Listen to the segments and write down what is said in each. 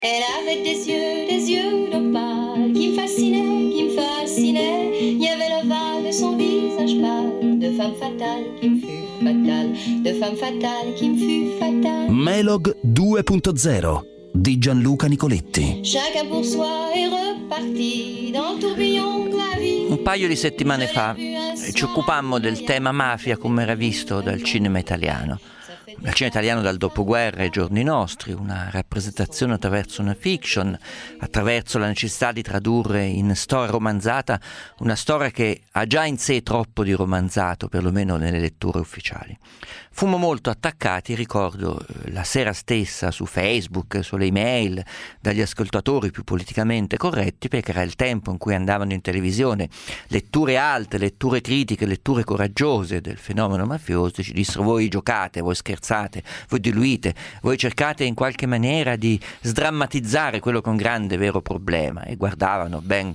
Elle avait des yeux d'opale qui me fascinaient. Il y avait l'ovale de son visage pâle, de femme fatale qui me fut fatale, de femme fatale qui me fut fatale. Melog 2.0 di Gianluca Nicoletti. Chacun pour soi est reparti dans le tourbillon de la vie. Un paio di settimane fa ci occupammo del tema mafia come era visto dal cinema italiano. Dal cinema italiano dal dopoguerra ai giorni nostri, una rappresentazione attraverso una fiction, attraverso la necessità di tradurre in storia romanzata una storia che ha già in sé troppo di romanzato, perlomeno nelle letture ufficiali. Fummo molto attaccati, ricordo, la sera stessa su Facebook, sulle email, dagli ascoltatori più politicamente corretti, perché era il tempo in cui andavano in televisione letture alte, letture critiche, letture coraggiose del fenomeno mafioso. Ci dissero: voi giocate, voi scherzate, voi diluite, voi cercate in qualche maniera di sdrammatizzare quello che è un grande vero problema, e guardavano ben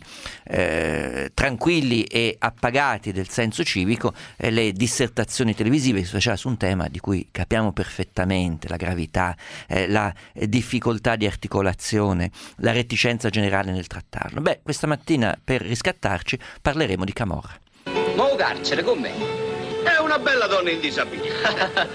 tranquilli e appagati del senso civico le dissertazioni televisive che si faceva su un tema di cui capiamo perfettamente la gravità, la difficoltà di articolazione, la reticenza generale nel trattarlo. Beh, questa mattina, per riscattarci, parleremo di camorra. Mo' carcere con me. È una bella donna in disabilità.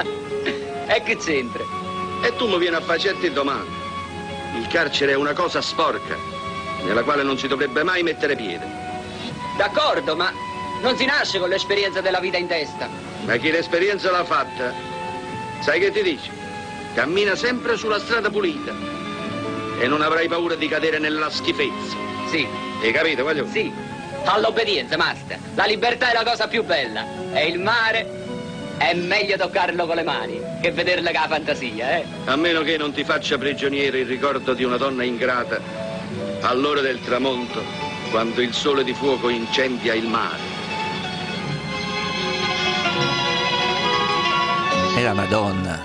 E che c'entra? E tu mi vieni a fare certe domande. Il carcere è una cosa sporca, nella quale non si dovrebbe mai mettere piede. D'accordo, ma non si nasce con l'esperienza della vita in testa. Ma chi l'esperienza l'ha fatta, sai che ti dice? Cammina sempre sulla strada pulita e non avrai paura di cadere nella schifezza. Sì. Hai capito, voglio? Sì. All'obbedienza, master. La libertà è la cosa più bella. E il mare è meglio toccarlo con le mani che vederlo con la fantasia, eh? A meno che non ti faccia prigioniero il ricordo di una donna ingrata all'ora del tramonto, quando il sole di fuoco incendia il mare. E la Madonna,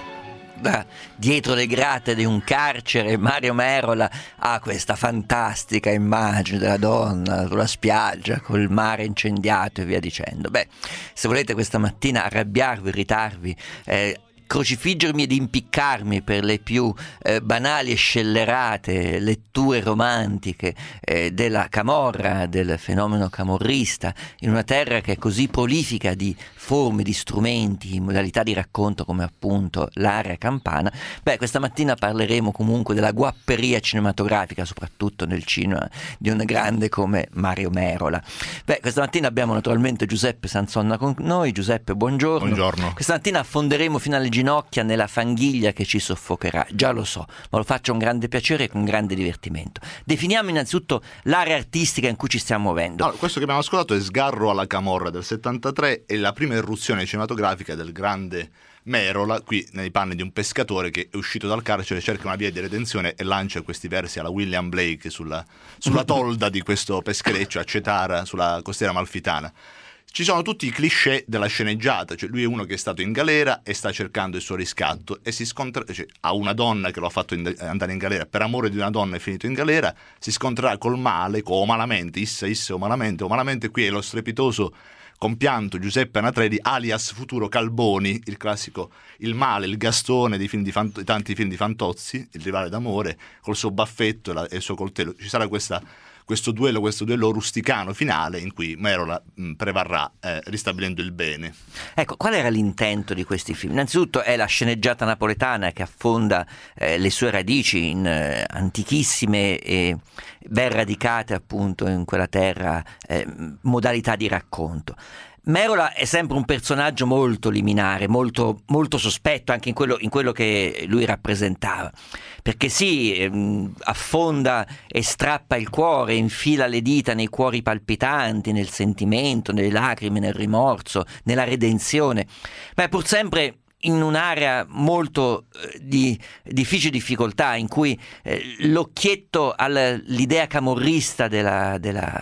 dietro le grate di un carcere, Mario Merola ha questa fantastica immagine della donna sulla spiaggia col mare incendiato e via dicendo. Beh, se volete questa mattina arrabbiarvi, irritarvi, crocifiggermi ed impiccarmi per le più banali e scellerate letture romantiche della camorra, del fenomeno camorrista, in una terra che è così prolifica di forme, di strumenti, modalità di racconto come appunto l'area campana. Beh, questa mattina parleremo comunque della guapperia cinematografica, soprattutto nel cinema di un grande come Mario Merola. Beh, questa mattina abbiamo naturalmente Giuseppe Sanzonna con noi. Giuseppe, buongiorno. Buongiorno. Questa mattina affonderemo fino alle ginocchia nella fanghiglia che ci soffocherà, già lo so, ma lo faccio con grande piacere e con grande divertimento. Definiamo innanzitutto l'area artistica in cui ci stiamo muovendo. Allora, questo che abbiamo ascoltato è Sgarro alla camorra del 73, e la prima irruzione cinematografica del grande Merola, qui nei panni di un pescatore che è uscito dal carcere, cerca una via di redenzione e lancia questi versi alla William Blake sulla tolda di questo peschereccio a Cetara, sulla costiera amalfitana. Ci sono tutti i cliché della sceneggiata, cioè lui è uno che è stato in galera e sta cercando il suo riscatto e si scontra, cioè, ha una donna che lo ha fatto andare in galera, per amore di una donna è finito in galera, si scontrerà col male, o malamente, o malamente, qui è lo strepitoso compianto Giuseppe Anatredi alias Futuro Calboni, il classico, il male, il Gastone dei tanti film di Fantozzi, il rivale d'amore, col suo baffetto e il suo coltello. Ci sarà questo duello rusticano finale in cui Merola prevarrà ristabilendo il bene. Ecco, qual era l'intento di questi film? Innanzitutto è la sceneggiata napoletana che affonda le sue radici in antichissime e ben radicate appunto in quella terra modalità di racconto. Merola è sempre un personaggio molto liminare, molto, molto sospetto anche in quello che lui rappresentava, perché sì, affonda e strappa il cuore, infila le dita nei cuori palpitanti, nel sentimento, nelle lacrime, nel rimorso, nella redenzione, ma è pur sempre in un'area molto di difficile difficoltà, in cui l'occhietto all'idea camorrista della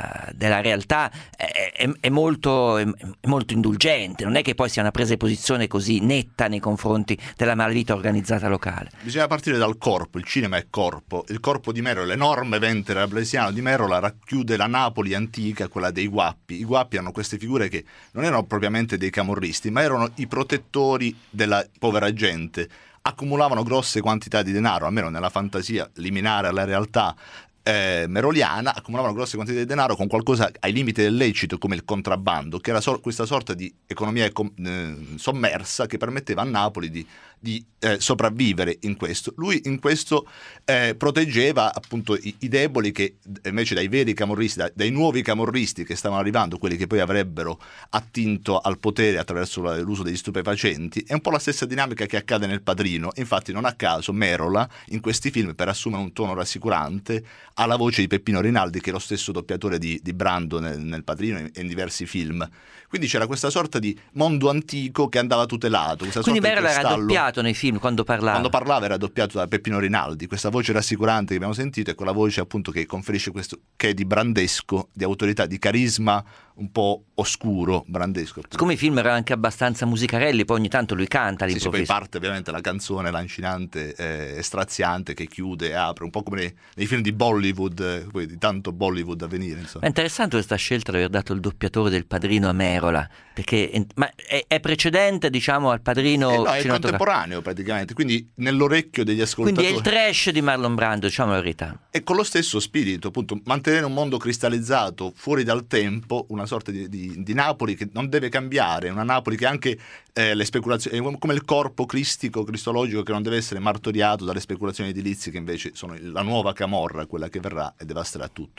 realtà è molto indulgente. Non è che poi sia una presa di posizione così netta nei confronti della malavita organizzata locale. Bisogna partire dal corpo, il cinema è corpo. Il corpo di Merola, l'enorme ventre rablesiano di Merola, racchiude la Napoli antica, quella dei guappi. I guappi hanno queste figure che non erano propriamente dei camorristi, ma erano i protettori della povera gente. accumulavano grosse quantità di denaro, almeno nella fantasia liminare alla realtà meroliana, accumulavano grosse quantità di denaro con qualcosa ai limiti del lecito come il contrabbando, che era questa sorta di economia sommersa che permetteva a Napoli di sopravvivere in questo. Lui in questo proteggeva appunto i deboli, che invece dai veri camorristi, dai nuovi camorristi che stavano arrivando, quelli che poi avrebbero attinto al potere attraverso l'uso degli stupefacenti. È un po' la stessa dinamica che accade nel Padrino. Infatti non a caso Merola in questi film, per assumere un tono rassicurante, ha la voce di Peppino Rinaldi, che è lo stesso doppiatore di Brando nel Padrino e in diversi film. Quindi c'era questa sorta di mondo antico che andava tutelato. Quindi Merola era doppiato nei film quando parlava? Quando parlava era doppiato da Peppino Rinaldi. Questa voce rassicurante che abbiamo sentito è quella voce appunto che conferisce questo che è di brandesco, di autorità, di carisma un po' oscuro, brandesco. Siccome i film erano anche abbastanza musicarelli, poi ogni tanto lui canta all'improvviso. Sì, poi all'improvviso. parte ovviamente la canzone lancinante, straziante, che chiude e apre, un po' come nei film di Bollywood, poi di tanto Bollywood a venire, insomma. È interessante questa scelta di aver dato il doppiatore del Padrino a Merola, perché ma è precedente, diciamo, al Padrino no, è contemporaneo praticamente, quindi nell'orecchio degli ascoltatori. Quindi è il trash di Marlon Brando, diciamo la verità. E con lo stesso spirito, appunto, mantenere un mondo cristallizzato, fuori dal tempo, una sorta di Napoli che non deve cambiare, una Napoli che anche le speculazioni, è come il corpo cristologico che non deve essere martoriato dalle speculazioni edilizie, che invece sono la nuova camorra, quella che verrà e devasterà tutto.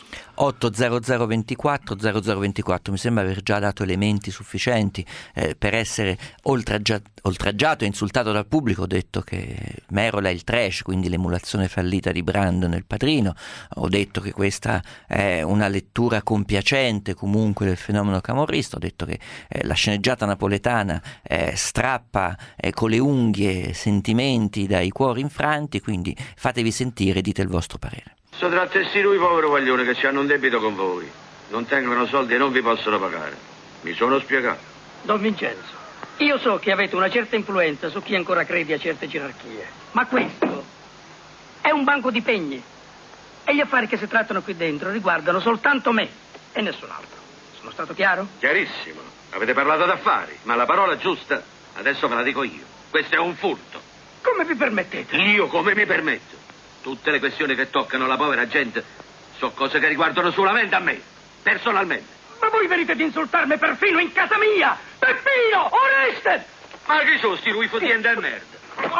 80024 0024, mi sembra aver già dato elementi sufficienti per essere oltraggiato e insultato dal pubblico. Ho detto che Merola è il trash, quindi l'emulazione fallita di Brando nel Padrino. Ho detto che questa è una lettura compiacente comunque del fenomeno camorrista. Ho detto che la sceneggiata napoletana strappa con le unghie sentimenti dai cuori infranti, quindi fatevi sentire e dite il vostro parere. So trattesti lui, povero guaglione, che ci hanno un debito con voi. Non tengono soldi e non vi possono pagare. Mi sono spiegato. Don Vincenzo, io so che avete una certa influenza su chi ancora crede a certe gerarchie, ma questo è un banco di pegni e gli affari che si trattano qui dentro riguardano soltanto me e nessun altro. Sono stato chiaro? Chiarissimo. Avete parlato d'affari, ma la parola giusta adesso ve la dico io. Questo è un furto. Come vi permettete? Io come mi permetto? Tutte le questioni che toccano la povera gente sono cose che riguardano solamente a me, personalmente. Ma voi venite ad insultarmi perfino in casa mia! Peppino! Oreste! Ma chi sono sti lui fotiende e merda?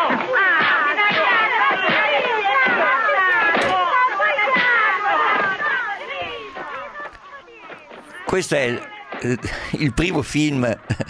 Questo è il primo film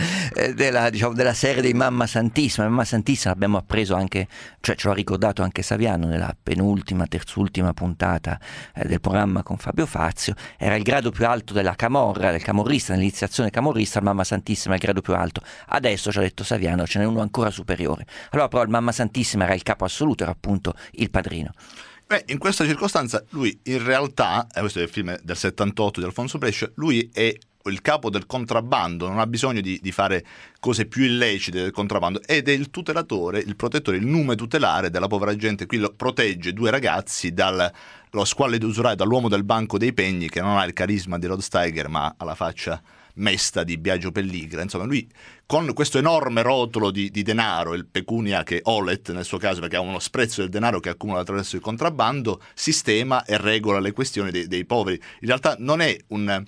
della serie dei Mamma Santissima. Mamma Santissima l'abbiamo appreso anche, cioè ce l'ha ricordato anche Saviano nella penultima, terzultima puntata del programma con Fabio Fazio. Era il grado più alto della camorra, del camorrista, nell'iniziazione camorrista. Il Mamma Santissima è il grado più alto. Adesso, ci ha detto Saviano, ce n'è uno ancora superiore. Allora però il Mamma Santissima era il capo assoluto, era appunto il Padrino. In questa circostanza lui in realtà, questo è il film del 78 di Alfonso Brescia, lui è il capo del contrabbando, non ha bisogno di fare cose più illecite del contrabbando, ed è il tutelatore, il protettore, il nume tutelare della povera gente. Qui protegge due ragazzi dallo squallido usuraio, dall'uomo del banco dei pegni, che non ha il carisma di Rod Steiger ma ha la faccia mesta di Biagio Pelligra. Insomma, lui con questo enorme rotolo di denaro, il pecunia che Olet nel suo caso, perché ha uno sprezzo del denaro che accumula attraverso il contrabbando, sistema e regola le questioni dei poveri. In realtà non è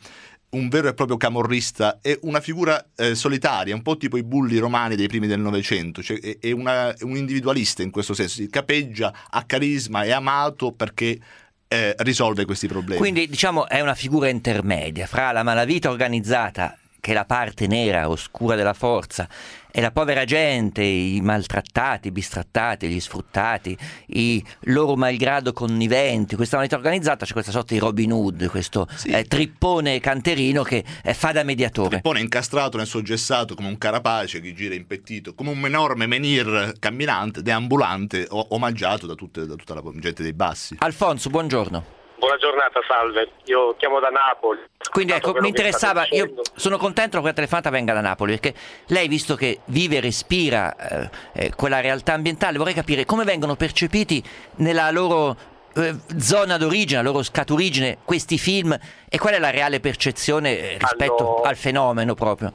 un vero e proprio camorrista, è una figura solitaria, un po' tipo i bulli romani dei primi del Novecento, cioè è un individualista in questo senso, si capeggia, ha carisma, è amato perché risolve questi problemi. Quindi diciamo è una figura intermedia fra la malavita organizzata, che è la parte nera, oscura della forza, e la povera gente, i maltrattati, i bistrattati, gli sfruttati, i loro malgrado conniventi. Questa malavita organizzata c'è questa sorta di Robin Hood, questo trippone canterino che fa da mediatore. Trippone incastrato nel suo gessato come un carapace che gira impettito, come un enorme menhir camminante, deambulante, omaggiato da tutta la gente dei bassi. Alfonso, buongiorno. Buona giornata, salve. Io chiamo da Napoli. Quindi ecco, mi interessava, io sono contento che quella telefonata venga da Napoli, perché lei, visto che vive e respira quella realtà ambientale, vorrei capire come vengono percepiti nella loro zona d'origine, la loro scaturigine, questi film, e qual è la reale percezione rispetto al fenomeno proprio.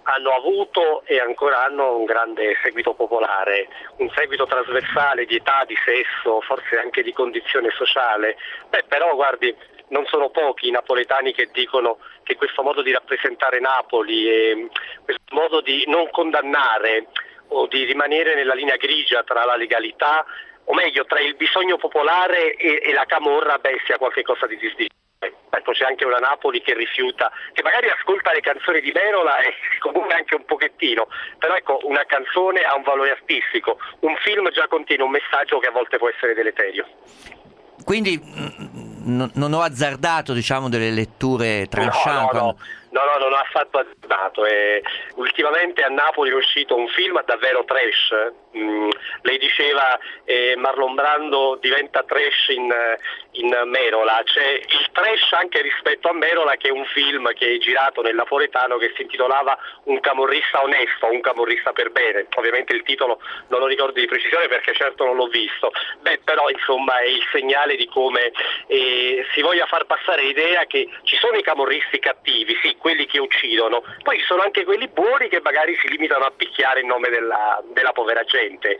hanno avuto e ancora hanno un grande seguito popolare, un seguito trasversale di età, di sesso, forse anche di condizione sociale. Però guardi, non sono pochi i napoletani che dicono che questo modo di rappresentare Napoli e questo modo di non condannare o di rimanere nella linea grigia tra la legalità, o meglio tra il bisogno popolare e la camorra, sia qualcosa di disdicevole. Ecco, c'è anche una Napoli che rifiuta, che magari ascolta le canzoni di Merola e si commuove anche un pochettino, però ecco, una canzone ha un valore artistico, un film già contiene un messaggio che a volte può essere deleterio. Quindi non ho azzardato, diciamo, delle letture tranchant. No, non ho affatto azzardato. Ultimamente a Napoli è uscito un film davvero trash. Lei diceva Marlon Brando diventa trash in Merola. C'è il trash anche rispetto a Merola, che è un film che è girato nel napoletano che si intitolava Un camorrista onesto, un camorrista per bene. Ovviamente il titolo non lo ricordo di precisione perché certo non l'ho visto. Però insomma è il segnale di come si voglia far passare l'idea che ci sono i camorristi cattivi, sì, quelli che uccidono, poi ci sono anche quelli buoni che magari si limitano a picchiare in nome della povera gente.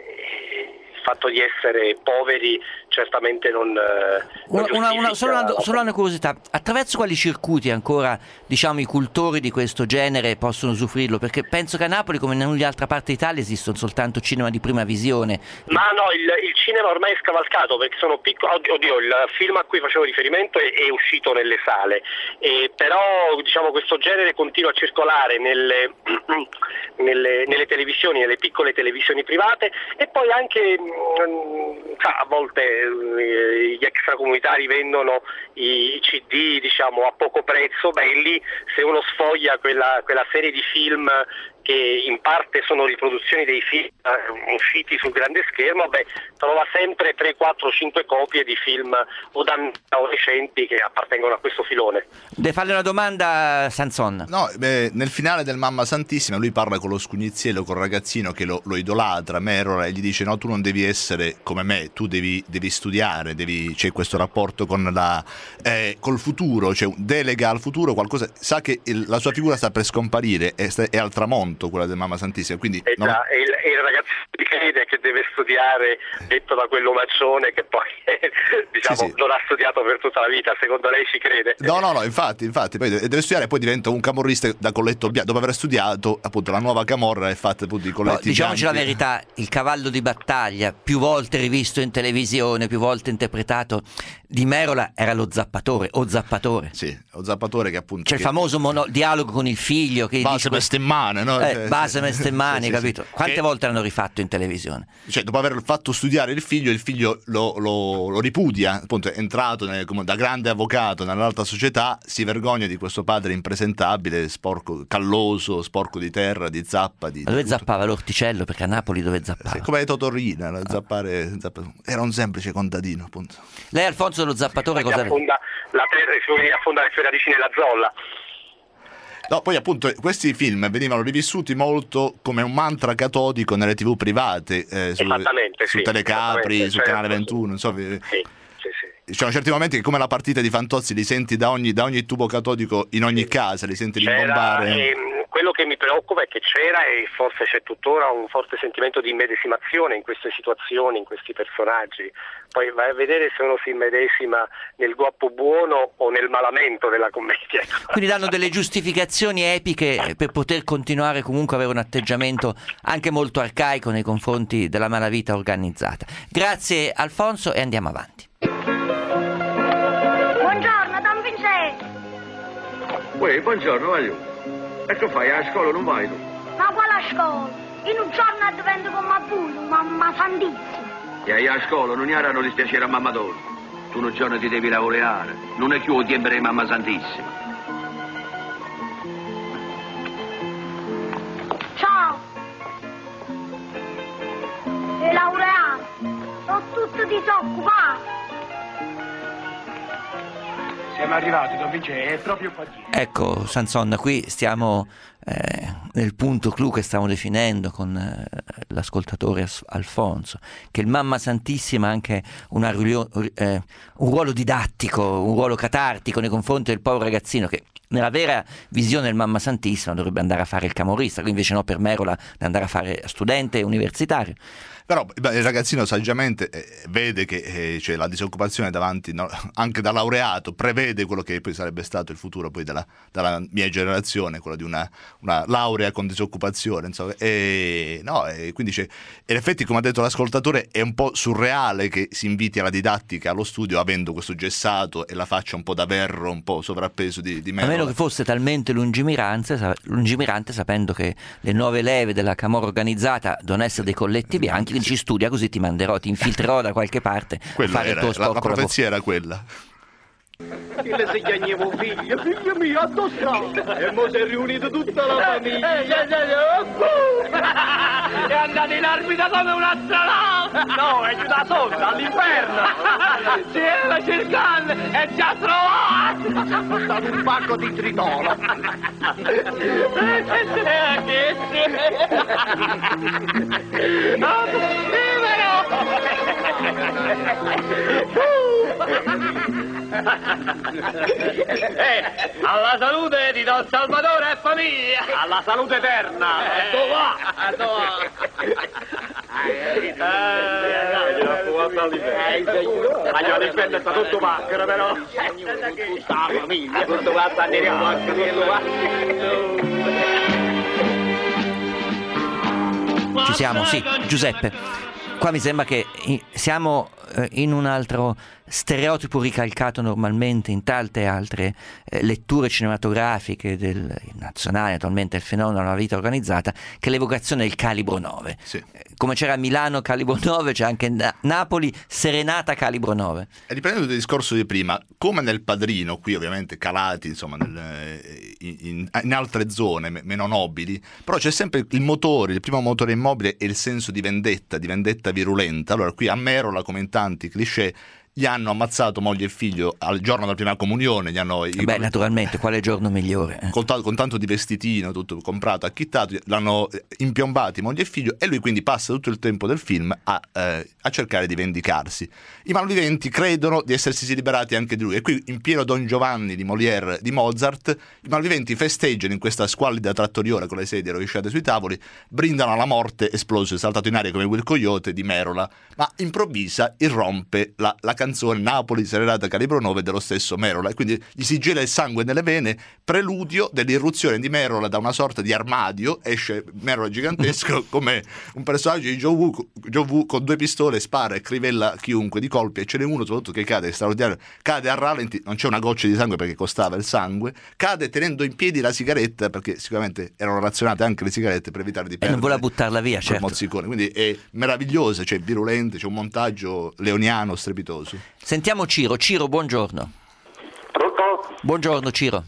Il fatto di essere poveri certamente non solo una curiosità: attraverso quali circuiti ancora, diciamo, i cultori di questo genere possono usufruirlo? Perché penso che a Napoli, come in ogni altra parte d'Italia, esistono soltanto cinema di prima visione. Ma no, il cinema ormai è scavalcato, perché sono piccoli. Oddio, il film a cui facevo riferimento è uscito nelle sale, però diciamo questo genere continua a circolare nelle televisioni, nelle piccole televisioni private, e poi anche a volte gli extracomunitari vendono i CD, diciamo, a poco prezzo. Lì se uno sfoglia quella serie di film che in parte sono riproduzioni dei film usciti sul grande schermo, trova sempre 3, 4, 5 copie di film o recenti che appartengono a questo filone. Devi farle una domanda, Sanson. No, nel finale del Mamma Santissima lui parla con lo scugniziello, col ragazzino che lo idolatra, Merola, e gli dice: no, tu non devi essere come me, tu devi studiare, c'è questo rapporto con col futuro, cioè delega al futuro qualcosa, sa che la sua figura sta per scomparire, è al tramonto quella del Mamma Santissima, quindi il ragazzo crede che deve studiare, detto da quell'omaccione che poi sì. Non ha studiato per tutta la vita. Secondo lei ci crede? No, infatti poi deve studiare, poi diventa un camorrista da colletto bianco. Dopo aver studiato, appunto, la nuova camorra è fatta appunto di colletti diciamoci bianchi. La verità, il cavallo di battaglia, più volte rivisto in televisione, più volte interpretato, di Merola era lo zappatore, o zappatore. Sì, o zappatore, che appunto c'è il famoso dialogo con il figlio che base meste in mano, no? Base meste in mano, capito? Quante volte l'hanno rifatto in televisione? Cioè, dopo aver fatto studiare il figlio lo ripudia, appunto, è entrato da grande avvocato nell'alta società, si vergogna di questo padre impresentabile, sporco, calloso, sporco di terra, di zappa. Ma dove zappava? L'orticello? Perché a Napoli dove zappava? Come Totorina, zappare, era un semplice contadino, appunto. Lei, Alfonso, dello zappatore cosa affonda la terra, affonda le sue radici nella zolla. No, poi appunto questi film venivano rivissuti molto come un mantra catodico nelle TV private, su Telecapri, sul Canale 21, non so. Sì. Ci sono certi momenti che, come la partita di Fantozzi, li senti da ogni tubo catodico in ogni casa, li senti rimbombare. Quello che mi preoccupa è che c'era, e forse c'è tuttora, un forte sentimento di immedesimazione in queste situazioni, in questi personaggi. Poi vai a vedere se uno si immedesima nel guappo buono o nel malamento della commedia. Quindi danno delle giustificazioni epiche per poter continuare comunque a avere un atteggiamento anche molto arcaico nei confronti della malavita organizzata. Grazie, Alfonso, e andiamo avanti. Buongiorno, Don Vincenzo. Buongiorno, voglio. E che fai? A scuola non vai tu? Ma quale scuola? In un giorno divento come voi, Mamma Santissima. E a scuola non erano dispiacere a mamma Donna. Tu un giorno ti devi laureare, non è più il tempo di Mamma Santissima. Ciao. E laureato, sono tutto disoccupato. Siamo arrivati, Don Vincenzo, è proprio qua dietro. Ecco, Sanson, qui stiamo nel punto clou che stiamo definendo con l'ascoltatore Alfonso, che il Mamma Santissima ha anche un ruolo didattico, un ruolo catartico nei confronti del povero ragazzino che nella vera visione del Mamma Santissima dovrebbe andare a fare il camorrista, quindi invece no, per Merola di andare a fare studente universitario. Però il ragazzino saggiamente vede che c'è la disoccupazione davanti, no? Anche da laureato, prevede quello che poi sarebbe stato il futuro poi della mia generazione, quello di una laurea con disoccupazione, insomma. E quindi in effetti, come ha detto l'ascoltatore, è un po' surreale che si inviti alla didattica, allo studio, avendo questo gessato e la faccia un po' da verro, un po' sovrappeso di Merola. A meno che fosse talmente lungimirante, sapendo che le nuove leve della camorra organizzata devono essere dei colletti bianchi, quindi ci studia, così ti infiltrerò da qualche parte a fare il tuo sporco. La profezia era quella. Io le segnagnavo figlio mio, addosso! E mo si è riunito tutta la famiglia! È andato in arbitra come un astronauta! No, è giù da sotto, all'inferno! Si era cercando e già trovato! Ha portato un pacco di tritolo! Alla salute di Don Salvatore e famiglia! Alla salute eterna! All'inferno sta tutto macchero, però! Tutta la famiglia! Tutto qua sta Ci siamo, sì, Giuseppe. Qua mi sembra che siamo in un altro stereotipo ricalcato normalmente in tante altre letture cinematografiche nazionali, attualmente il fenomeno della vita organizzata, che è l'evocazione del calibro 9. Sì. Come c'era a Milano calibro 9, c'è anche Napoli serenata calibro 9. E riprendendo il discorso di prima, come nel Padrino, qui ovviamente calati insomma in altre zone meno nobili, però c'è sempre il primo motore immobile è il senso di vendetta virulenta. Allora qui a Merola, come in tanti cliché, gli hanno ammazzato moglie e figlio al giorno della prima comunione, naturalmente, quale giorno migliore? Con tanto di vestitino, tutto comprato, acchittato, l'hanno impiombati moglie e figlio, e lui quindi passa tutto il tempo del film a cercare di vendicarsi. I malviventi credono di essersi liberati anche di lui, e qui in pieno Don Giovanni di Molière, di Mozart, i malviventi festeggiano in questa squallida trattoriola con le sedie rovesciate sui tavoli, brindano alla morte esploso e saltato in aria come Will Coyote di Merola, ma improvvisa irrompe la canzone Napoli serenata calibro 9 dello stesso Merola, e quindi gli si gela il sangue nelle vene, preludio dell'irruzione di Merola da una sorta di armadio. Esce Merola gigantesco come un personaggio di John Woo con 2 pistole, spara e crivella chiunque di colpi, e ce n'è uno soprattutto che cade, è straordinario, cade a rallenti, non c'è una goccia di sangue perché costava il sangue, cade tenendo in piedi la sigaretta, perché sicuramente erano razionate anche le sigarette per evitare di perdere, non vuole buttarla via, certo. Mozzicone. Quindi è meravigliosa, cioè virulente, c'è un montaggio leoniano strepitoso. Sentiamo Ciro, buongiorno. Pronto? Buongiorno Ciro.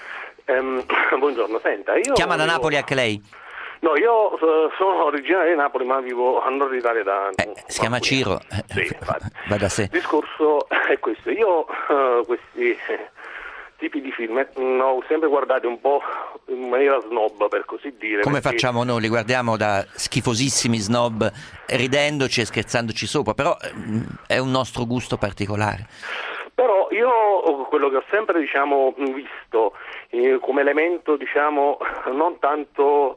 Buongiorno, senta, io chiama da Napoli anche lei? No, io sono originario di Napoli, ma vivo a Nord Italia da... si chiama Ciro. Sì, va da sé. Il discorso è questo, io questi tipi di film ho sempre guardati un po' in maniera snob, per così dire. Come facciamo noi? Li guardiamo da schifosissimi snob, ridendoci e scherzandoci sopra, però è un nostro gusto particolare. Però io quello che ho sempre visto come elemento non tanto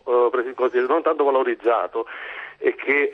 valorizzato e che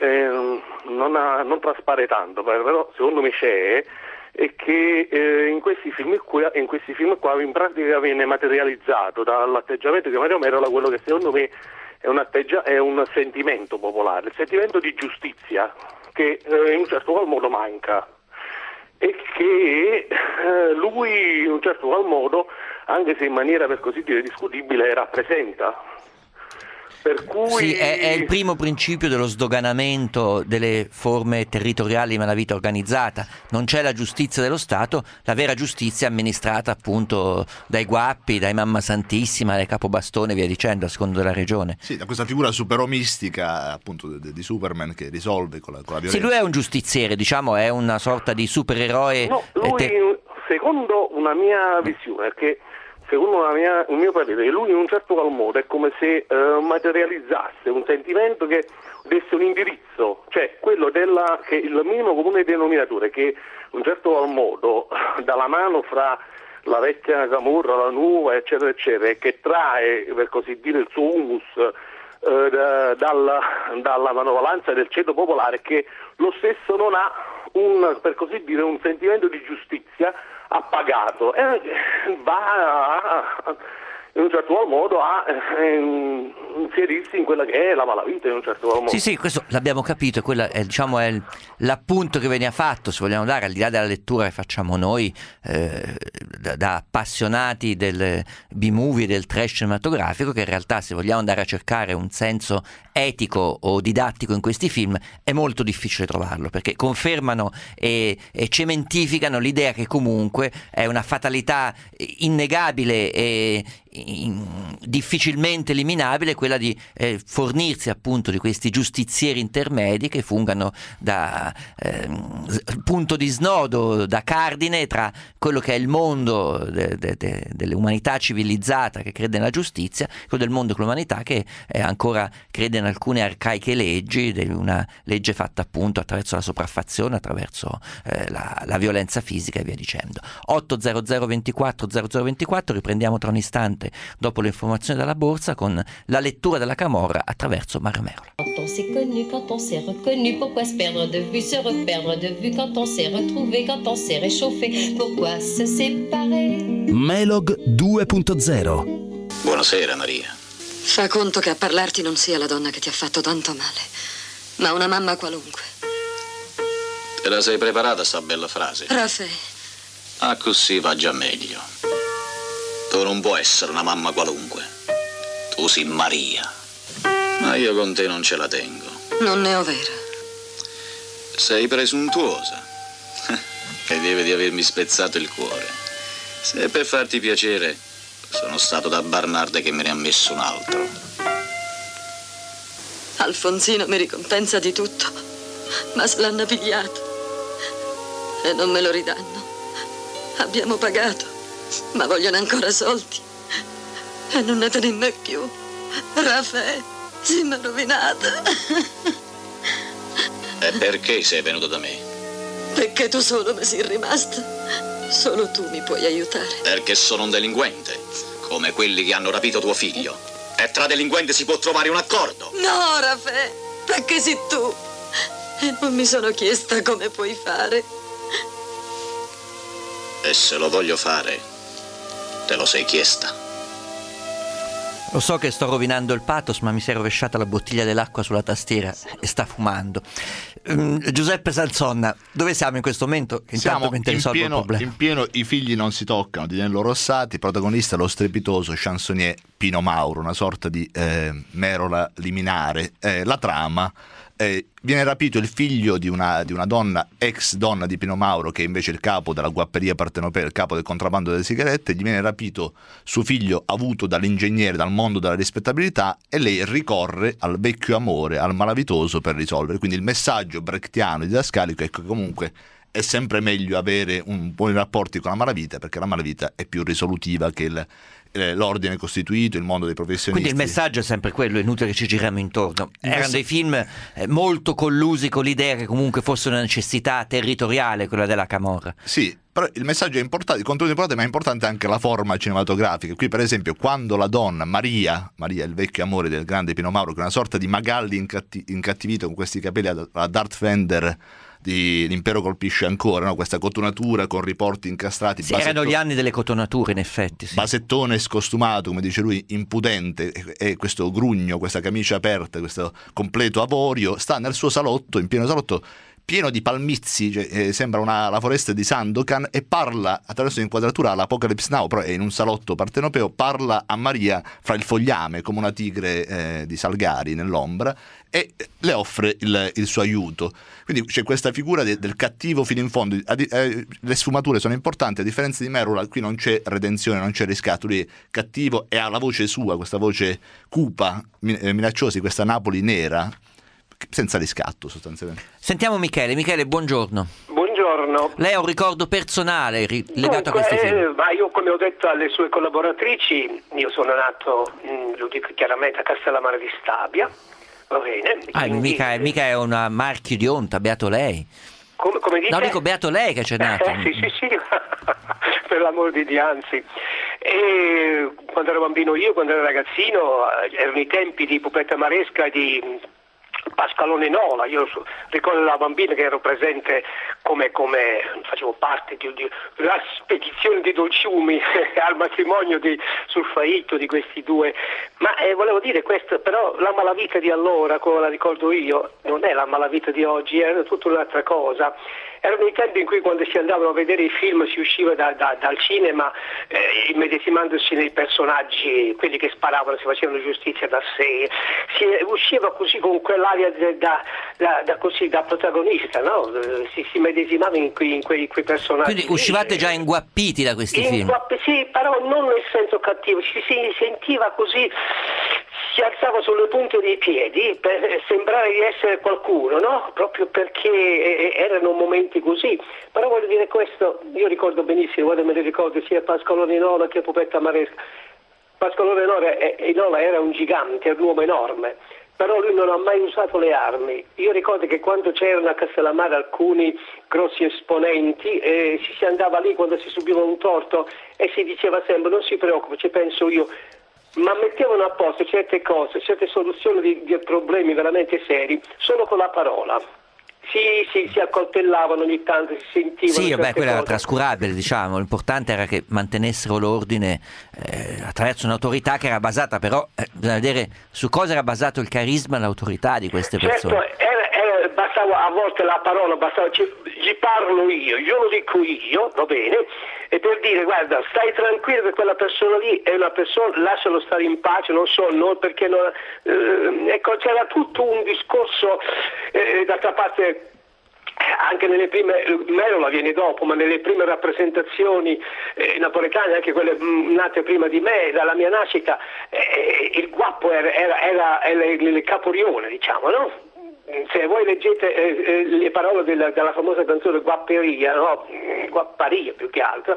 non traspare tanto, però secondo me c'è, e che in questi film qua in pratica viene materializzato dall'atteggiamento di Mario Merola quello che secondo me è un sentimento popolare, il sentimento di giustizia che in un certo qual modo manca, e che lui in un certo qual modo, anche se in maniera per così dire discutibile, rappresenta. Per cui... Sì, è il primo principio dello sdoganamento delle forme territoriali di malavita organizzata. Non c'è la giustizia dello Stato, la vera giustizia è amministrata appunto dai guappi, dai Mamma Santissima, dai Capobastone e via dicendo, a secondo della regione. Sì, da questa figura superomistica appunto di Superman che risolve con la violenza. Sì, lui è un giustiziere, è una sorta di supereroe. No, lui, secondo una mia visione, che secondo un mio parere, lui in un certo qual modo è come se materializzasse un sentimento che desse un indirizzo, cioè quello che il minimo comune denominatore, che in un certo qual modo dà la mano fra la vecchia camorra, la nuova, eccetera, eccetera, e che trae, per così dire, il suo humus dalla manovalanza del ceto popolare, che lo stesso non ha per così dire, un sentimento di giustizia appagato, va in un certo modo a inserirsi in quella che è la malavita, in un certo modo. Sì, questo l'abbiamo capito, quello è, diciamo, è l'appunto che veniva fatto, se vogliamo dare, al di là della lettura che facciamo noi da appassionati del B-movie, del trash cinematografico, che in realtà, se vogliamo andare a cercare un senso etico o didattico in questi film, è molto difficile trovarlo, perché confermano e cementificano l'idea che comunque è una fatalità innegabile e difficilmente eliminabile, quella di fornirsi appunto di questi giustizieri intermedi che fungano da punto di snodo, da cardine tra quello che è il mondo dell'umanità civilizzata che crede nella giustizia, quello del mondo dell'umanità che ancora crede in alcune arcaiche leggi, di una legge fatta appunto attraverso la sopraffazione, attraverso la violenza fisica e via dicendo. 800 24 0024, riprendiamo tra un istante dopo le informazioni dalla borsa con la lettura della Camorra attraverso Mario Merola. Quand on s'est connu, quand on s'est reconnu, pourquoi se perdre de vue, se reperdre de vue, quand on s'est retrouvé, quand on s'est réchauffé, pourquoi se séparer? Melog 2.0. Buonasera Maria. Fa conto che a parlarti non sia la donna che ti ha fatto tanto male, ma una mamma qualunque. Te la sei preparata sta bella frase? Raffaele. Ah, così va già meglio. Tu non puoi essere una mamma qualunque. Tu sei Maria. Ma io con te non ce la tengo. Non ne ho vera. Sei presuntuosa. Crede di avermi spezzato il cuore. Se per farti piacere sono stato da Barnard che me ne ha messo un altro. Alfonsino mi ricompensa di tutto, ma se l'hanno pigliato e non me lo ridanno. Abbiamo pagato, ma vogliono ancora soldi e non ne tenemmo più. Raffaele, si mi è rovinata. E perché sei venuto da me? Perché tu solo mi sei rimasta. Solo tu mi puoi aiutare. Perché sono un delinquente, come quelli che hanno rapito tuo figlio. E tra delinquenti si può trovare un accordo. No, Raffaele, perché sei tu. E non mi sono chiesta come puoi fare. E se lo voglio fare, te lo sei chiesta. Lo so che sto rovinando il pathos, ma mi si è rovesciata la bottiglia dell'acqua sulla tastiera e sta fumando. Giuseppe Salzonna, dove siamo in questo momento? Siamo il problema. in pieno I figli non si toccano di Nello Rossati, protagonista lo strepitoso chansonnier Pino Mauro, una sorta di Merola liminare. La trama: viene rapito il figlio di una donna, ex donna di Pino Mauro, che è invece il capo della guapperia partenopea, il capo del contrabbando delle sigarette. Gli viene rapito suo figlio avuto dall'ingegnere, dal mondo della rispettabilità, e lei ricorre al vecchio amore, al malavitoso, per risolvere. Quindi il messaggio brechtiano didascalico è che comunque è sempre meglio avere buoni rapporti con la malavita, perché la malavita è più risolutiva che l'ordine costituito, il mondo dei professionisti. Quindi il messaggio è sempre quello, è inutile che ci giriamo intorno. Erano dei film molto collusi con l'idea che comunque fosse una necessità territoriale quella della camorra. Sì, però il messaggio è importante, il contenuto è importante, ma è importante anche la forma cinematografica. Qui per esempio quando la donna Maria, il vecchio amore del grande Pino Mauro, che è una sorta di Magalli incattivito con questi capelli a Darth Vader di L'impero colpisce ancora, no? Questa cotonatura con riporti incastrati. Sì, erano gli anni delle cotonature, in effetti. Sì. Basettone scostumato, come dice lui, impudente, e questo grugno, questa camicia aperta, questo completo avorio, sta nel suo salotto, in pieno salotto, pieno di palmizi, cioè, sembra la foresta di Sandokan, e parla attraverso l'inquadratura all'Apocalypse Now, però è in un salotto partenopeo, parla a Maria fra il fogliame come una tigre di Salgari nell'ombra, e le offre il suo aiuto. Quindi c'è questa figura del cattivo fino in fondo. Le sfumature sono importanti, a differenza di Merola qui non c'è redenzione, non c'è riscatto, lui è cattivo e ha la voce sua, questa voce cupa, minacciosa, di questa Napoli nera, senza riscatto sostanzialmente. Sentiamo Michele. Michele, buongiorno. Buongiorno. Lei ha un ricordo personale legato a questi film? Ma io, come ho detto alle sue collaboratrici, io sono nato, lo dico chiaramente, a Castellammare di Stabia, va bene. Mica è una marchio di onta, beato lei. Come dice? No, dico beato lei che c'è nato. Sì, per l'amor di Dio, anzi. E quando ero bambino io, quando ero ragazzino, erano i tempi di Pupetta Maresca e di Pasqualone Nola. Io ricordo da bambino che ero presente come facevo parte di una spedizione di dolciumi al matrimonio di Sulfaito di questi due. Ma volevo dire questo, però la malavita di allora, come la ricordo io, non è la malavita di oggi, era tutta un'altra cosa. Erano i tempi in cui quando si andavano a vedere i film si usciva dal cinema immedesimandosi nei personaggi, quelli che sparavano, si facevano giustizia da sé, si usciva così con quell'aria da protagonista, no? Si medesimava in quei personaggi. Quindi uscivate già inguappiti da questi film? Sì, però non nel senso cattivo, si sentiva così, si alzava sulle punte dei piedi per sembrare di essere qualcuno, no? Proprio perché erano momenti così. Però voglio dire questo, io ricordo benissimo, guarda, me li ricordo sia Pasqualone Nola che Pupetta Maresca. Pasqualone Nola era un gigante, era un uomo enorme, però lui non ha mai usato le armi. Io ricordo che quando c'erano a Castellammare alcuni grossi esponenti, si andava lì quando si subiva un torto e si diceva sempre non si preoccupi, ci penso io, ma mettevano a posto certe cose, certe soluzioni di problemi veramente seri solo con la parola. Si accoltellavano ogni tanto, si sentivano. Sì, vabbè, quello era trascurabile, diciamo. L'importante era che mantenessero l'ordine attraverso un'autorità che era basata, però bisogna vedere su cosa era basato il carisma e l'autorità di queste persone. Certo, bastava a volte la parola, gli parlo io, glielo dico io, va bene, e per dire guarda, stai tranquillo che quella persona lì è una persona, lascialo stare in pace, non so, no, perché non, ecco, c'era tutto un discorso, d'altra parte anche nelle prime, Merola viene dopo, ma nelle prime rappresentazioni napoletane, anche quelle nate prima di me, dalla mia nascita, il guappo era il caporione, diciamo, no? Se voi leggete le parole della famosa canzone Guapperia, no? Guapparia più che altro,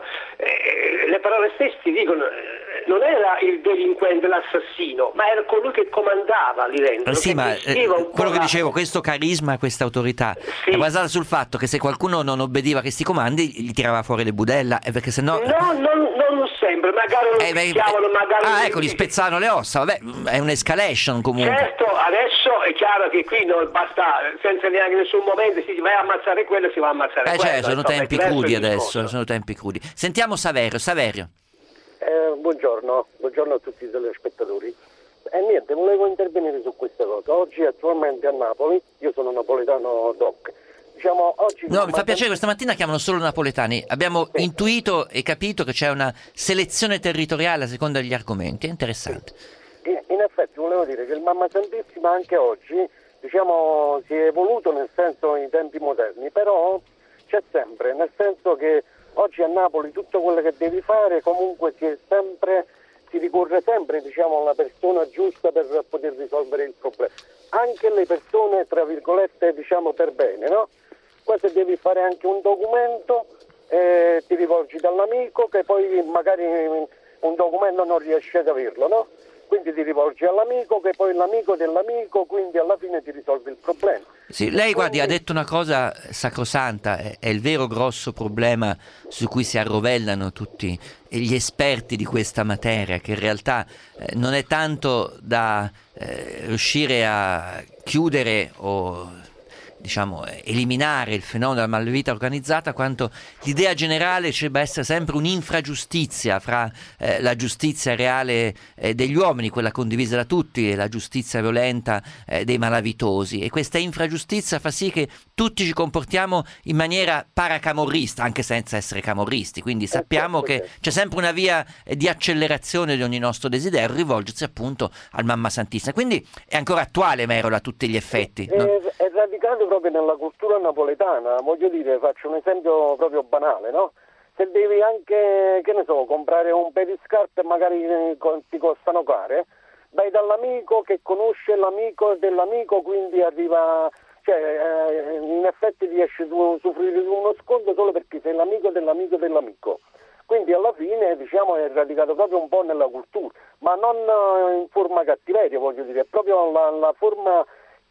le parole stesse ti dicono non era il delinquente, l'assassino, ma era colui che comandava lì dentro. Sì, ma quello che dicevo, questo carisma, questa autorità è basata sul fatto che se qualcuno non obbediva a questi comandi gli tirava fuori le budella, perché sennò... No, non sempre, magari non picchiavano, magari... ecco, gli spezzavano le ossa, vabbè, è un'escalation comunque. Certo, adesso è chiaro che qui non basta, senza neanche nessun momento, si vai a ammazzare quello, si va a ammazzare quello. Certo, sono tempi crudi adesso, sono tempi crudi. Sentiamo Saverio. Buongiorno a tutti i telespettatori. Niente, volevo intervenire su questa cosa. Oggi attualmente a Napoli, io sono napoletano doc. Diciamo, oggi no, mi fa piacere, questa mattina chiamano solo napoletani. Abbiamo intuito e capito che c'è una selezione territoriale a seconda degli argomenti, è interessante. In effetti volevo dire che il Mamma Santissima anche oggi, diciamo, si è evoluto nel senso in tempi moderni, però c'è sempre, nel senso che oggi a Napoli tutto quello che devi fare comunque si ricorre sempre, diciamo, alla persona giusta per poter risolvere il problema. Anche le persone, tra virgolette, diciamo per bene, no? Qua se devi fare anche un documento, ti rivolgi dall'amico che poi magari un documento non riesce ad averlo, no? Quindi ti rivolgi all'amico che poi l'amico dell'amico, quindi alla fine ti risolve il problema. Sì, lei guardi, ha detto una cosa sacrosanta, è il vero grosso problema su cui si arrovellano tutti gli esperti di questa materia, che in realtà non è tanto da riuscire a chiudere o diciamo eliminare il fenomeno della malvivita organizzata, quanto l'idea generale ci debba essere sempre un'infragiustizia fra la giustizia reale degli uomini, quella condivisa da tutti, e la giustizia violenta dei malavitosi, e questa infragiustizia fa sì che tutti ci comportiamo in maniera paracamorrista, anche senza essere camorristi, quindi sappiamo che c'è sempre una via di accelerazione di ogni nostro desiderio, rivolgersi appunto al Mamma Santissima. Quindi è ancora attuale Merola a tutti gli effetti. È radicato proprio nella cultura napoletana, voglio dire, faccio un esempio proprio banale, no? Se devi anche, che ne so, comprare un paio di scarpe, magari ti costano care, vai dall'amico che conosce l'amico dell'amico, quindi arriva, cioè in effetti riesci a usufruire di uno sconto solo perché sei l'amico dell'amico dell'amico. Quindi alla fine, diciamo, è radicato proprio un po' nella cultura, ma non in forma cattiveria, voglio dire, è proprio la forma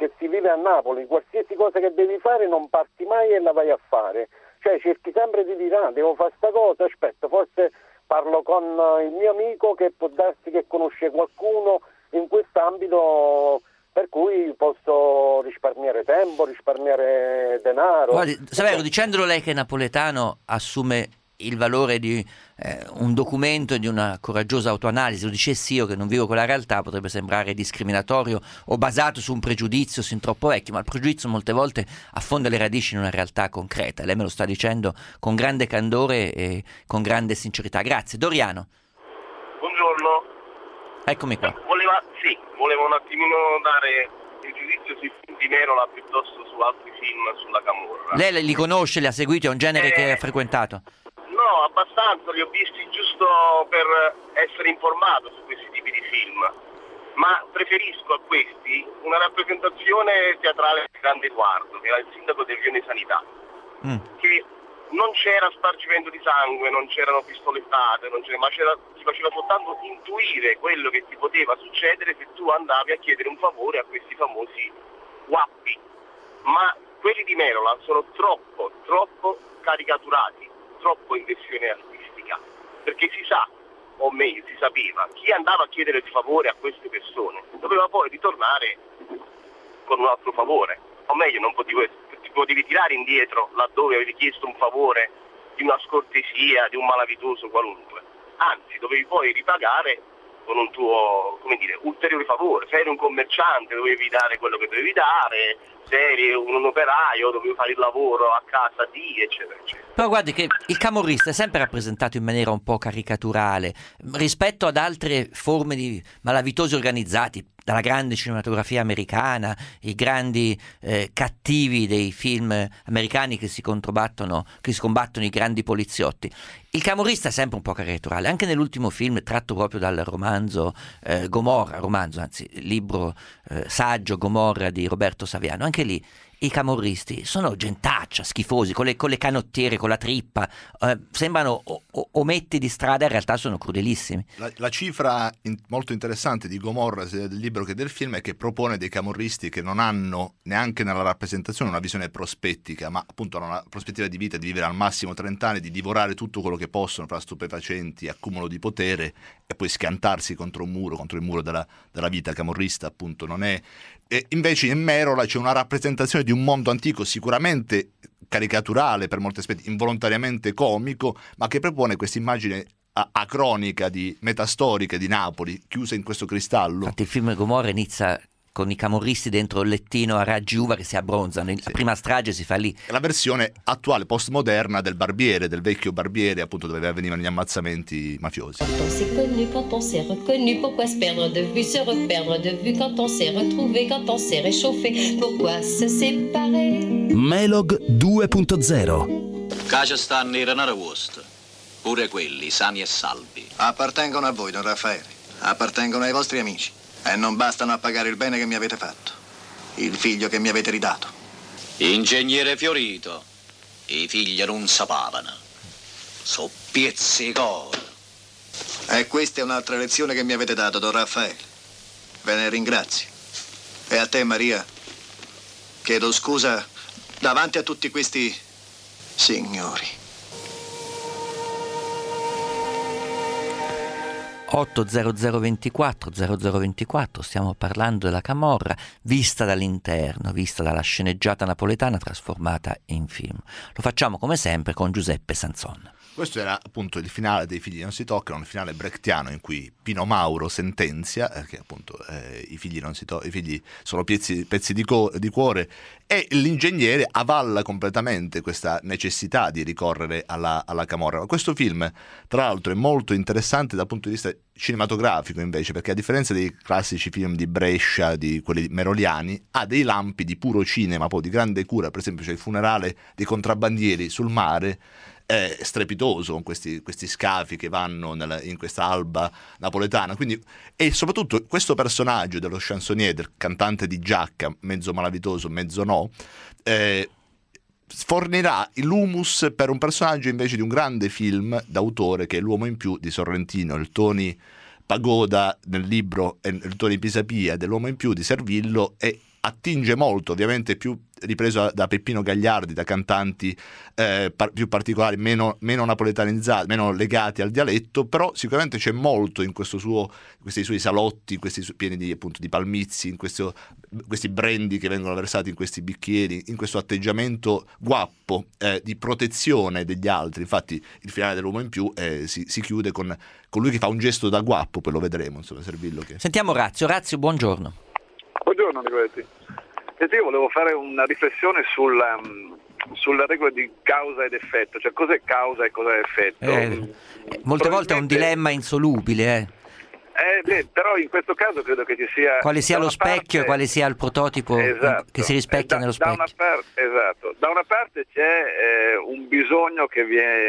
che si vive a Napoli, qualsiasi cosa che devi fare non parti mai e la vai a fare, cioè cerchi sempre di dire devo fare sta cosa, aspetta, forse parlo con il mio amico che può darsi che conosce qualcuno in quest'ambito, per cui posso risparmiare tempo, risparmiare denaro. Guardi, Saverio, dicendolo lei che è napoletano assume il valore di un documento e di una coraggiosa autoanalisi. Lo dicessi io che non vivo quella realtà, potrebbe sembrare discriminatorio o basato su un pregiudizio sin troppo vecchio, ma il pregiudizio molte volte affonda le radici in una realtà concreta. Lei me lo sta dicendo con grande candore e con grande sincerità. Grazie. Doriano. Buongiorno. Eccomi qua. Volevo un attimino dare il giudizio sui film di Merola piuttosto su altri film sulla camorra. Lei li conosce, li ha seguiti, è un genere che ha frequentato? No, abbastanza, li ho visti giusto per essere informato su questi tipi di film, ma preferisco a questi una rappresentazione teatrale di Grande Edoardo, che era il sindaco del Rione Sanità, che non c'era spargimento di sangue, non c'erano pistolettate, ma si faceva soltanto intuire quello che ti poteva succedere se tu andavi a chiedere un favore a questi famosi guappi. Ma quelli di Merola sono troppo caricaturati, troppo in versione artistica, perché si sa, o meglio si sapeva, chi andava a chiedere il favore a queste persone doveva poi ritornare con un altro favore, o meglio ti potevi tirare indietro laddove avevi chiesto un favore di una scortesia, di un malavitoso qualunque, anzi dovevi poi ripagare con un tuo, ulteriore favore. Se eri un commerciante dovevi dare quello che dovevi dare, se eri un operaio dovevi fare il lavoro a casa di, eccetera eccetera. Però guardi che il camorrista è sempre rappresentato in maniera un po' caricaturale rispetto ad altre forme di malavitosi organizzati, dalla grande cinematografia americana, i grandi cattivi dei film americani che si combattono i grandi poliziotti. Il camorrista è sempre un po' caricaturale, anche nell'ultimo film tratto proprio dal romanzo Gomorra, libro saggio Gomorra di Roberto Saviano. Anche lì i camorristi sono gentaccia, schifosi, con le canottiere, con la trippa, sembrano ometti di strada, in realtà sono crudelissimi. La cifra molto interessante di Gomorra, sia del libro che del film, è che propone dei camorristi che non hanno neanche nella rappresentazione una visione prospettica, ma appunto hanno una prospettiva di vita di vivere al massimo 30 anni, di divorare tutto quello che possono fra stupefacenti, accumulo di potere e poi schiantarsi contro il muro della vita camorrista, appunto. Non è. E invece in Merola c'è una rappresentazione di un mondo antico sicuramente caricaturale, per molti aspetti involontariamente comico, ma che propone questa immagine acronica, metastorica di Napoli, chiusa in questo cristallo. Infatti il film Gomorra inizia con i camorristi dentro il lettino a raggi uva che si abbronzano. La prima strage si fa lì. La versione attuale, postmoderna del barbiere, del vecchio barbiere, appunto, dove avvenivano gli ammazzamenti mafiosi. Quand on s'est connu, quand on s'est reconnu, pourquoi se perdre de vue, se reperdre de vue, quand on s'est retrouvé, quand on s'est réchauffé, pourquoi se séparer? Melog 2.0. Casa stanno i Renarawost, pure quelli sani e salvi. Appartengono a voi, don Raffaele. Appartengono ai vostri amici. E non bastano a pagare il bene che mi avete fatto, il figlio che mi avete ridato. Ingegnere Fiorito, i figli non sapavano, so pizziconi. E questa è un'altra lezione che mi avete dato, don Raffaele. Ve ne ringrazio. E a te, Maria, chiedo scusa davanti a tutti questi signori. 80024 stiamo parlando della camorra vista dall'interno, vista dalla sceneggiata napoletana trasformata in film. Lo facciamo come sempre con Giuseppe Sanzon. Questo era appunto il finale dei Figli non si toccano, un finale brechtiano in cui Pino Mauro sentenzia che appunto i figli sono pezzi di cuore, e l'ingegnere avalla completamente questa necessità di ricorrere alla camorra. Ma questo film, tra l'altro, è molto interessante dal punto di vista cinematografico invece, perché a differenza dei classici film di Brescia, di quelli meroliani, ha dei lampi di puro cinema, poi di grande cura. Per esempio c'è il funerale dei contrabbandieri sul mare, è strepitoso, con questi scafi che vanno in questa alba napoletana. Quindi, e soprattutto questo personaggio dello chansonnier, del cantante di giacca, mezzo malavitoso, mezzo no, fornirà l'humus per un personaggio invece di un grande film d'autore che è L'uomo in più di Sorrentino, il Toni Pagoda nel libro e il Toni Pisapia dell'Uomo in più di Servillo, e attinge molto, ovviamente più ripreso da Peppino Gagliardi, da cantanti più particolari, meno napoletanizzati, meno legati al dialetto, però sicuramente c'è molto in questi suoi salotti, pieni di, appunto, di palmizi, in questi brandy che vengono versati in questi bicchieri, in questo atteggiamento guappo di protezione degli altri. Infatti il finale dell'Uomo in più si chiude con lui che fa un gesto da guappo, poi lo vedremo, insomma, Servillo che... Sentiamo Orazio. Orazio, buongiorno. Buongiorno Nicoletti. Io volevo fare una riflessione sulla regola di causa ed effetto, cioè cos'è causa e cos'è effetto. Molte volte è un dilemma insolubile. Però in questo caso credo che ci sia... Quale sia lo specchio e quale sia il prototipo che si rispecchia nello specchio. Esatto. Da una parte c'è un bisogno che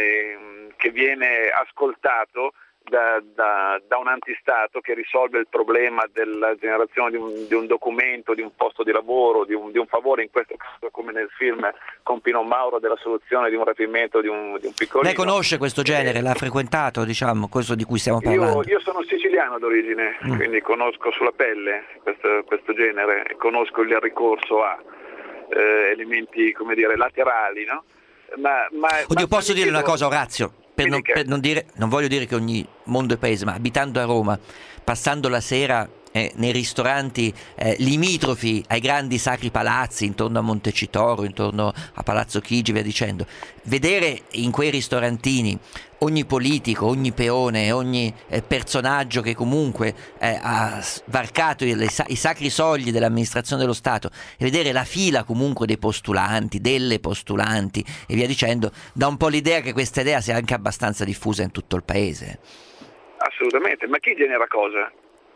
viene ascoltato da un antistato che risolve il problema della generazione di un documento, di un posto di lavoro, di un favore, in questo caso come nel film con Pino Mauro della soluzione di un rapimento di un piccolino. Lei conosce questo genere? L'ha frequentato, diciamo, questo di cui stiamo parlando? Io sono siciliano d'origine, quindi conosco sulla pelle questo genere e conosco il ricorso a elementi, come dire, laterali, no? Posso dire una cosa, Orazio? Non voglio dire che ogni mondo è paese, ma abitando a Roma, passando la sera nei ristoranti limitrofi ai grandi sacri palazzi, intorno a Montecitorio, intorno a Palazzo Chigi, via dicendo, vedere in quei ristorantini ogni politico, ogni peone, ogni personaggio che comunque ha varcato i sacri sogli dell'amministrazione dello Stato, e vedere la fila comunque dei postulanti, delle postulanti e via dicendo, dà un po' l'idea che questa idea sia anche abbastanza diffusa in tutto il paese. Assolutamente, ma chi genera cosa?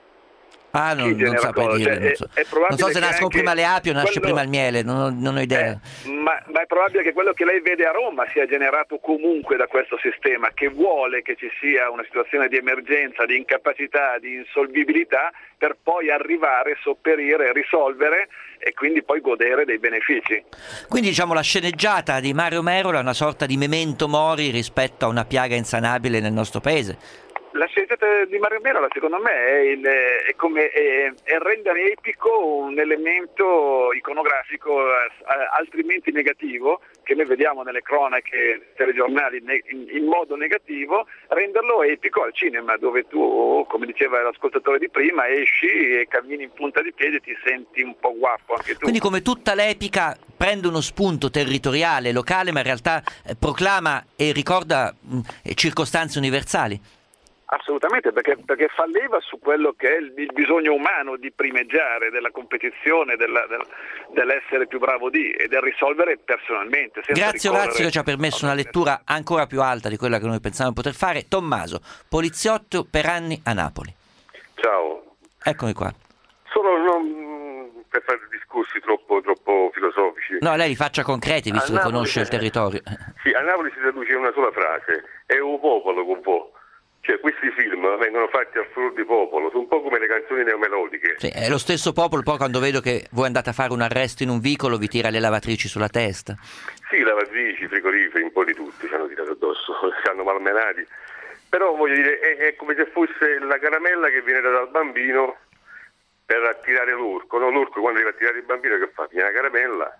Non saprei dire, non so se nascono prima le api o nasce prima il miele, non ho idea. Ma è probabile che quello che lei vede a Roma sia generato comunque da questo sistema, che vuole che ci sia una situazione di emergenza, di incapacità, di insolvibilità, per poi arrivare, sopperire, risolvere e quindi poi godere dei benefici. Quindi diciamo la sceneggiata di Mario Merola è una sorta di memento mori rispetto a una piaga insanabile nel nostro paese. La sceneggiata di Mario Merola secondo me è rendere epico un elemento iconografico altrimenti negativo, che noi vediamo nelle cronache telegiornali in modo negativo, renderlo epico al cinema, dove tu, come diceva l'ascoltatore di prima, esci e cammini in punta di piedi e ti senti un po' guappo anche tu. Quindi come tutta l'epica prende uno spunto territoriale, locale, ma in realtà proclama e ricorda circostanze universali. Assolutamente, perché fa leva su quello che è il bisogno umano di primeggiare, della competizione, dell'essere più bravo e del risolvere personalmente. Grazie Orazio che ci ha permesso una lettura ancora più alta di quella che noi pensavamo di poter fare. Tommaso, poliziotto per anni a Napoli. Ciao. Eccomi qua. Solo non per fare discorsi troppo filosofici. No, lei li faccia concreti, visto che conosce il territorio. Sì, a Napoli si traduce in una sola frase: è un popolo con voi. Cioè questi film vengono fatti a furor di popolo, sono un po' come le canzoni neomelodiche. Sì, è lo stesso popolo poi quando vedo che voi andate a fare un arresto in un vicolo vi tira le lavatrici sulla testa. Sì, lavatrici, frigoriferi, un po' di tutti ci hanno tirato addosso, ci hanno malmenati. Però voglio dire, è come se fosse la caramella che viene data al bambino per attirare l'orco. No? L'orco quando deve attirare il bambino che fa? Viene la caramella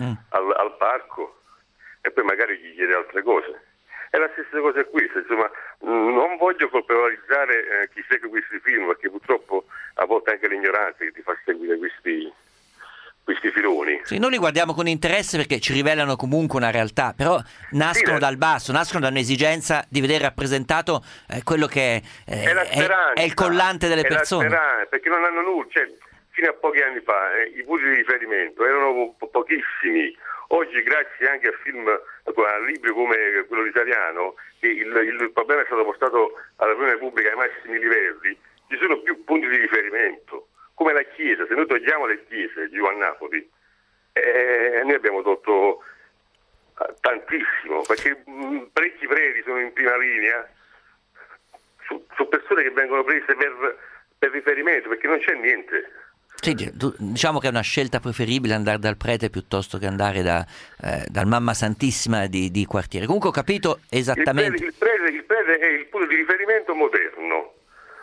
al parco e poi magari gli chiede altre cose. È la stessa cosa questa, insomma, non voglio colpevolizzare chi segue questi film, perché purtroppo a volte anche l'ignoranza che ti fa seguire questi filoni. Sì, noi li guardiamo con interesse perché ci rivelano comunque una realtà, però nascono dal basso, nascono da un'esigenza di vedere rappresentato quello che è il collante delle persone. Perché non hanno nulla, cioè, fino a pochi anni fa i punti di riferimento erano pochissimi. Oggi, grazie anche a film, a libri come quello di Sariano, che il problema è stato portato all'opinione pubblica ai massimi livelli, ci sono più punti di riferimento. Come la Chiesa, se noi togliamo le chiese giù a Napoli, noi abbiamo tolto tantissimo, perché parecchi preti sono in prima linea, sono persone che vengono prese per riferimento, perché non c'è niente. Sì, diciamo che è una scelta preferibile andare dal prete piuttosto che andare dal Mamma Santissima di quartiere. Comunque ho capito esattamente. Il prete è il punto di riferimento moderno.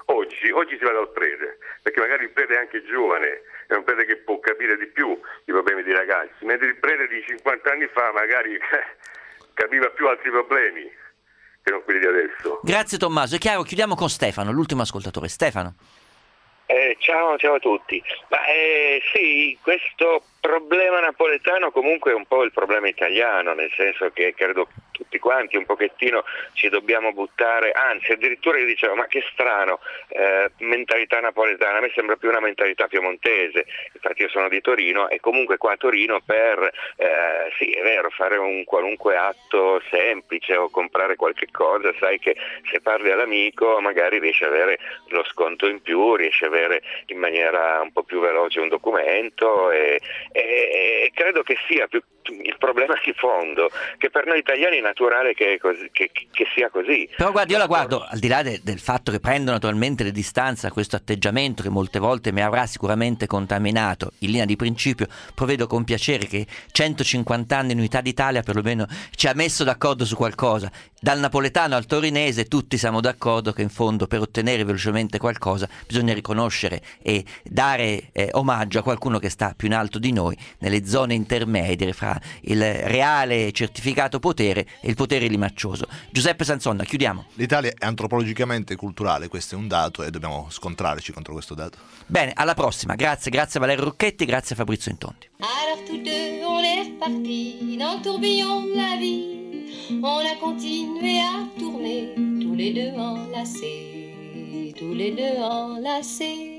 oggi si va dal prete, perché magari il prete è anche giovane, è un prete che può capire di più i problemi dei ragazzi, mentre il prete di 50 anni fa magari capiva più altri problemi che non quelli di adesso. Grazie Tommaso, è chiaro, chiudiamo con Stefano, l'ultimo ascoltatore. Stefano. Ciao a tutti. Sì, questo problema napoletano comunque è un po' il problema italiano, nel senso che credo tutti quanti un pochettino ci dobbiamo buttare, anzi addirittura io dicevo ma che strano, mentalità napoletana, a me sembra più una mentalità piemontese, infatti io sono di Torino e comunque qua a Torino per, sì è vero, fare un qualunque atto semplice o comprare qualche cosa, sai che se parli all'amico magari riesci ad avere lo sconto in più, riesci ad avere in maniera un po' più veloce un documento e credo che sia più il problema di fondo, che per noi italiani è naturale che sia così. Però guardi, io la guardo, al di là del fatto che prendo naturalmente le distanze a questo atteggiamento che molte volte mi avrà sicuramente contaminato, in linea di principio provvedo con piacere che 150 anni in unità d'Italia perlomeno ci ha messo d'accordo su qualcosa. Dal napoletano al torinese tutti siamo d'accordo che in fondo per ottenere velocemente qualcosa bisogna riconoscere e dare omaggio a qualcuno che sta più in alto di noi, nelle zone intermedie fra il reale certificato potere e il potere limaccioso. Giuseppe Sanzonna, chiudiamo. L'Italia è antropologicamente culturale, questo è un dato e dobbiamo scontrarci contro questo dato. Bene, alla prossima. Grazie a Valerio Rocchetti, grazie a Fabrizio Intonti. Alors tous deux on est repartis dans le tourbillon de la vie. On a continué à tourner tous les deux enlacés, tous les deux enlacés.